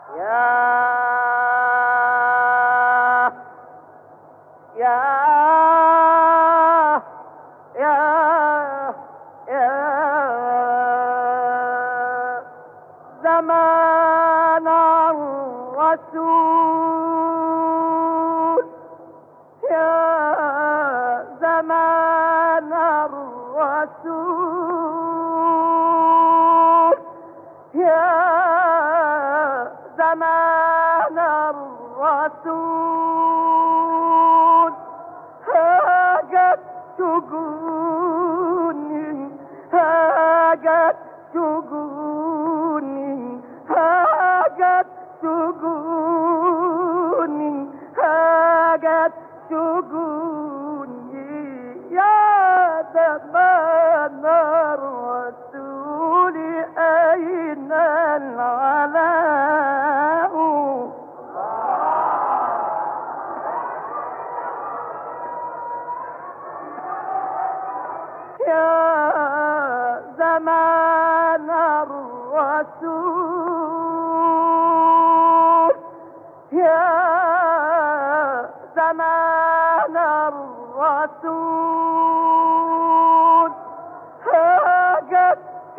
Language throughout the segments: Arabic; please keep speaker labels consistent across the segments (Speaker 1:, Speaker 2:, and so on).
Speaker 1: زمان الرسول يا زمان الرسول يا زمان الرسول هاجت شجوني هاجت شجوني هاجت شجوني هاجت شجوني يا زمان الرسول أين العلاء يا زمان الرسول يا زمان الرسول هاجت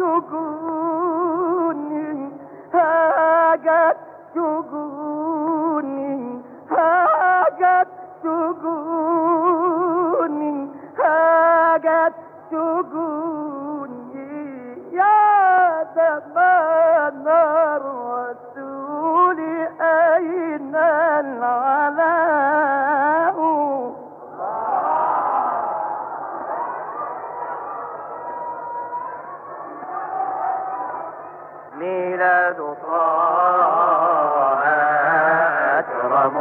Speaker 1: شجوني هاجت شجوني هاجت شجوني هاجت شجوني يا زمان الرسول أين العلاء ميلاد طه أكرم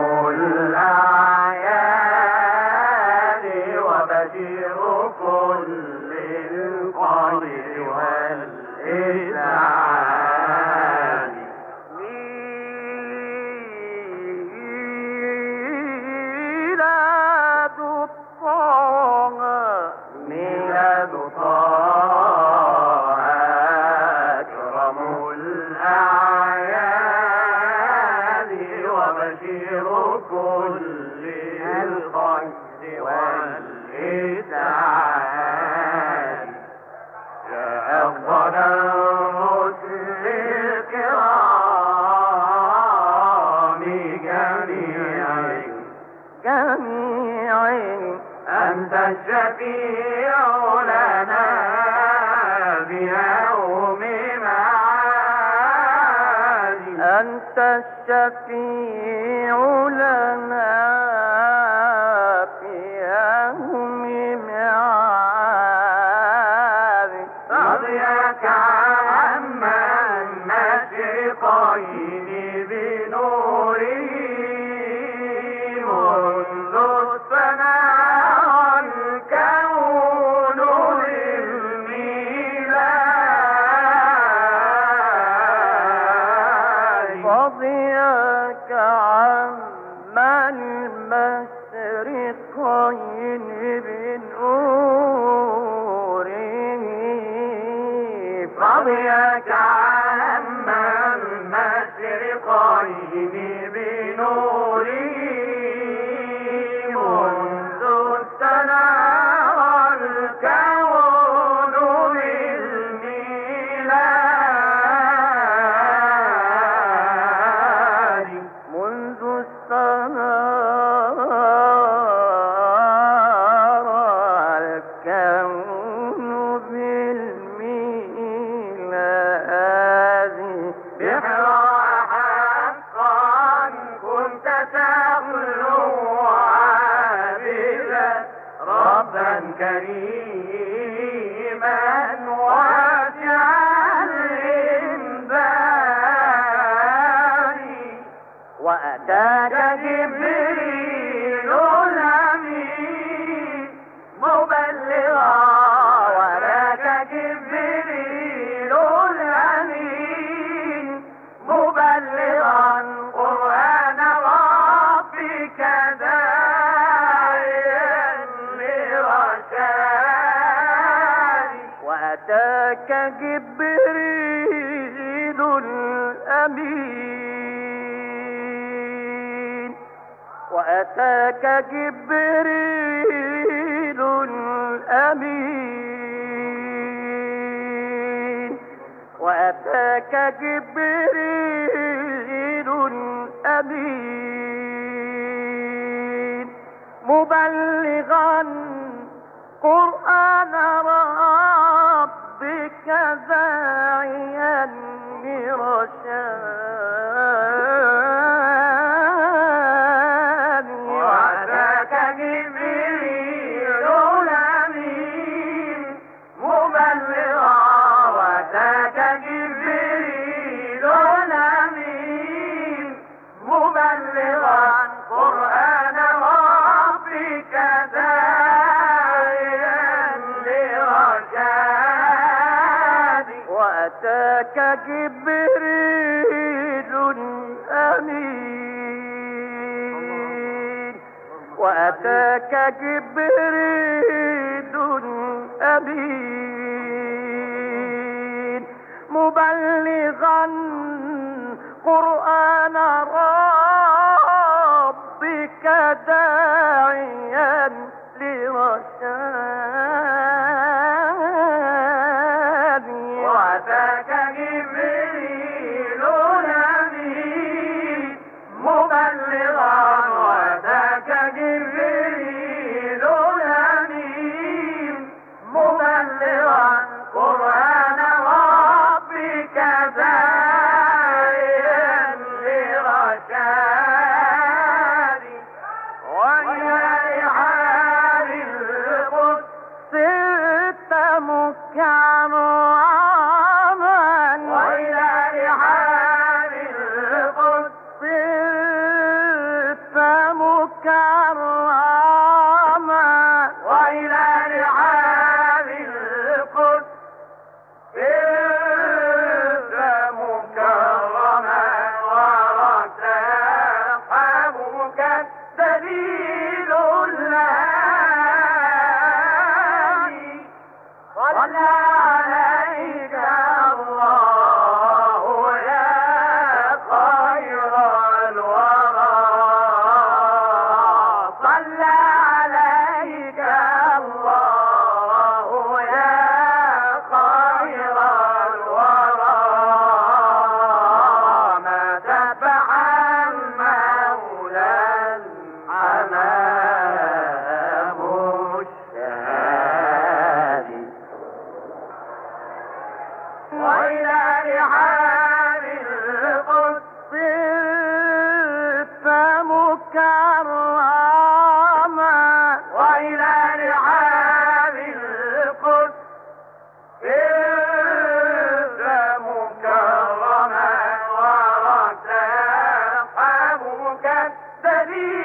Speaker 1: الأعياد وبشير كل الخير والإسعاد ميلاد طه ميلاد طه أكرم الأعياد وبشير كل الخير والإسعاد يا أفضل الرسل الكرام جميعهم أنت الشفيع لنا بيوم معاد أنت الشفيع لنا في يوم معاد رضيك عمن مشرقين بنوره منذ السماء الكون للميلاد رضيك عمن المشرقين بنوره رضيك عمن المشرقين بنوره منذ السماء الكون للميلاد منذ السماء الكون بالميلاد بحراء حقا كنت تخلو عابدا ربا كريما واسعا الإنبان وأتاك جبريل الأمين مبلغا وراك جبريل الأمين مبلغا قرآن ربك داعيا لرشاد وأتاك جبريل الأمين وأتاك جبريل الأمين وأتاك جبريل الأمين مبلغا قرآن ربك داعيا لرشاد وأتاك جبريل الأمين مبلغا وأتاك جبريل الأمين مبلغا قرآن ربك داعيا لرشاد وأتاك جبريل الأمين وأتاك جبريل الأمين مبلغا قرآن ربك داعيا لرشاد وأتاك جبريل الأمين مبلغا وأتاك جبريل الأمين مبلغا قرآن ربك داعيا لرشاد وإلى رحاب القدس سرت مكرما وإلى رحاب القدس سرت مكرما وإلى رحاب القدس سرت مكرما ورتاحبك دليل الله صلى عليك الله يا خير الورى صلى عليك الله يا خير الورى ما تبع المولى الأمام الشهادي وإلى رحاب القدس سرت مكرما وإلى رحاب القدس سرت مكرما ورتاحبك دليل